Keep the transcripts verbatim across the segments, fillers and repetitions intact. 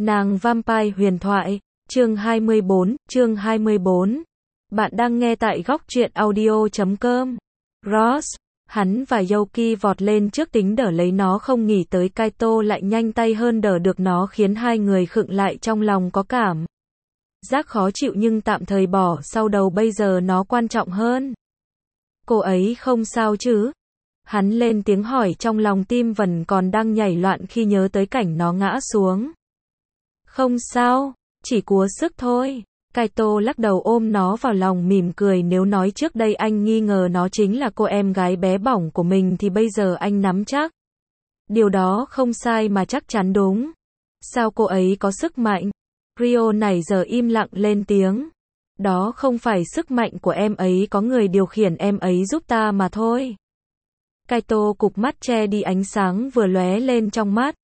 Nàng Vampire huyền thoại, chương hai mươi bốn, chương hai mươi bốn. Bạn đang nghe tại góc truyện audio chấm com. Ross, hắn và Yuki vọt lên trước tính đỡ lấy nó không nghỉ tới Kaito lại nhanh tay hơn đỡ được nó khiến hai người khựng lại trong lòng có cảm giác khó chịu nhưng tạm thời bỏ sau đầu bây giờ nó quan trọng hơn. Cô ấy không sao chứ? Hắn lên tiếng hỏi trong lòng tim vẫn còn đang nhảy loạn khi nhớ tới cảnh nó ngã xuống. Không sao, chỉ cúa sức thôi. Kaito lắc đầu ôm nó vào lòng mỉm cười, nếu nói trước đây anh nghi ngờ nó chính là cô em gái bé bỏng của mình thì bây giờ anh nắm chắc. Điều đó không sai mà chắc chắn đúng. Sao cô ấy có sức mạnh? Ryo này giờ im lặng lên tiếng. Đó không phải sức mạnh của em ấy, có người điều khiển em ấy giúp ta mà thôi. Kaito cụp mắt che đi ánh sáng vừa lóe lên trong mắt.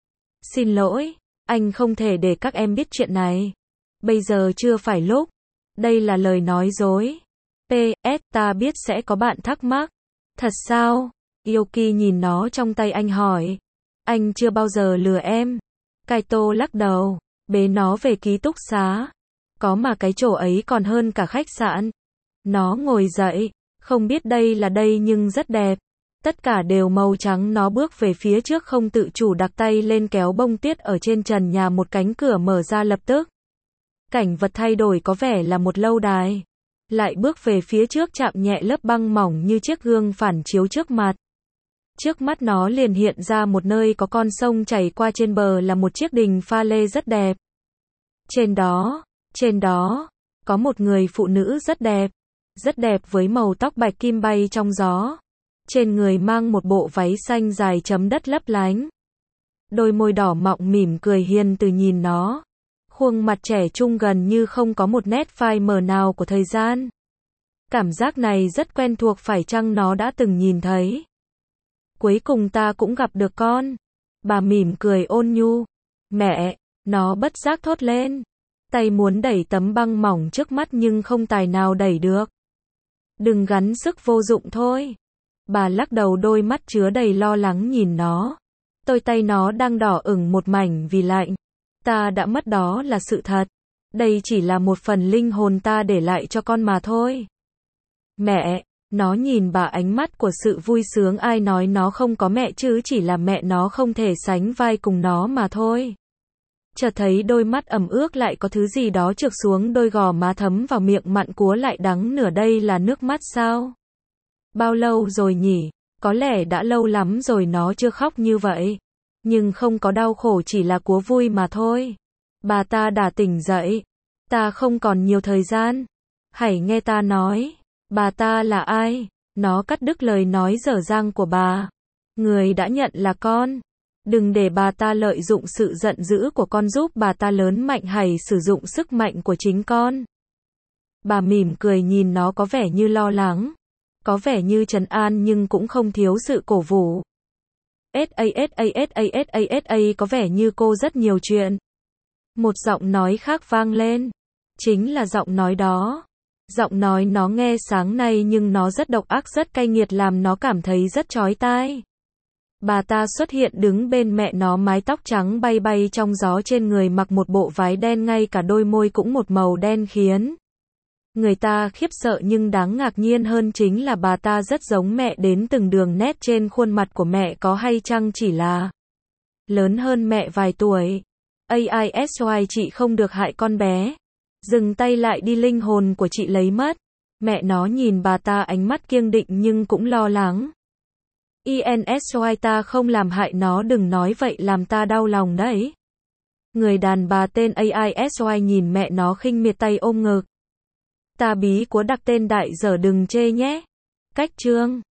Xin lỗi, anh không thể để các em biết chuyện này. Bây giờ chưa phải lúc. Đây là lời nói dối. pê ét ta biết sẽ có bạn thắc mắc. Thật sao? Yuki nhìn nó trong tay anh hỏi. Anh chưa bao giờ lừa em. Kaito lắc đầu, bế nó về ký túc xá. Có mà cái chỗ ấy còn hơn cả khách sạn. Nó ngồi dậy, không biết đây là đây nhưng rất đẹp. Tất cả đều màu trắng. Nó bước về phía trước không tự chủ đặt tay lên kéo bông tuyết ở trên trần nhà, một cánh cửa mở ra lập tức. Cảnh vật thay đổi, có vẻ là một lâu đài. Lại bước về phía trước chạm nhẹ lớp băng mỏng như chiếc gương phản chiếu trước mặt. Trước mắt nó liền hiện ra một nơi có con sông chảy qua, trên bờ là một chiếc đình pha lê rất đẹp. Trên đó, trên đó, có một người phụ nữ rất đẹp. Rất đẹp với màu tóc bạch kim bay trong gió. Trên người mang một bộ váy xanh dài chấm đất lấp lánh. Đôi môi đỏ mọng mỉm cười hiền từ nhìn nó. Khuôn mặt trẻ trung gần như không có một nét phai mờ nào của thời gian. Cảm giác này rất quen thuộc, phải chăng nó đã từng nhìn thấy. Cuối cùng ta cũng gặp được con. Bà mỉm cười ôn nhu. Mẹ, nó bất giác thốt lên. Tay muốn đẩy tấm băng mỏng trước mắt nhưng không tài nào đẩy được. Đừng gắng sức, vô dụng thôi. Bà lắc đầu, đôi mắt chứa đầy lo lắng nhìn nó. Đôi tay nó đang đỏ ửng một mảnh vì lạnh. Ta đã mất, đó là sự thật. Đây chỉ là một phần linh hồn ta để lại cho con mà thôi. Mẹ, nó nhìn bà ánh mắt của sự vui sướng. Ai nói nó không có mẹ chứ, chỉ là mẹ nó không thể sánh vai cùng nó mà thôi. Chợt thấy đôi mắt ẩm ướt lại có thứ gì đó trượt xuống đôi gò má thấm vào miệng mặn cúa lại đắng nửa, đây là nước mắt sao? Bao lâu rồi nhỉ? Có lẽ đã lâu lắm rồi nó chưa khóc như vậy. Nhưng không có đau khổ, chỉ là cúa vui mà thôi. Bà ta đã tỉnh dậy. Ta không còn nhiều thời gian. Hãy nghe ta nói. Bà ta là ai? Nó cắt đứt lời nói dở dang của bà. Người đã nhận là con. Đừng để bà ta lợi dụng sự giận dữ của con giúp bà ta lớn mạnh, hay sử dụng sức mạnh của chính con. Bà mỉm cười nhìn nó, có vẻ như lo lắng. Có vẻ như trấn an nhưng cũng không thiếu sự cổ vũ. sa sa sa sa sa có vẻ như cô rất nhiều chuyện. Một giọng nói khác vang lên. Chính là giọng nói đó. Giọng nói nó nghe sáng nay nhưng nó rất độc ác, rất cay nghiệt, làm nó cảm thấy rất chói tai. Bà ta xuất hiện đứng bên mẹ nó, mái tóc trắng bay bay trong gió, trên người mặc một bộ váy đen, ngay cả đôi môi cũng một màu đen khiến người ta khiếp sợ, nhưng đáng ngạc nhiên hơn chính là bà ta rất giống mẹ đến từng đường nét trên khuôn mặt của mẹ, có hay chăng chỉ là lớn hơn mẹ vài tuổi. Aisy, chị không được hại con bé. Dừng tay lại đi, linh hồn của chị lấy mất. Mẹ nó nhìn bà ta ánh mắt kiêng định nhưng cũng lo lắng. Insy, ta không làm hại nó, đừng nói vậy, làm ta đau lòng đấy. Người đàn bà tên Aisy nhìn mẹ nó khinh miệt, tay ôm ngực. Ta bí của đặt tên đại dở, đừng chê nhé. Cách chương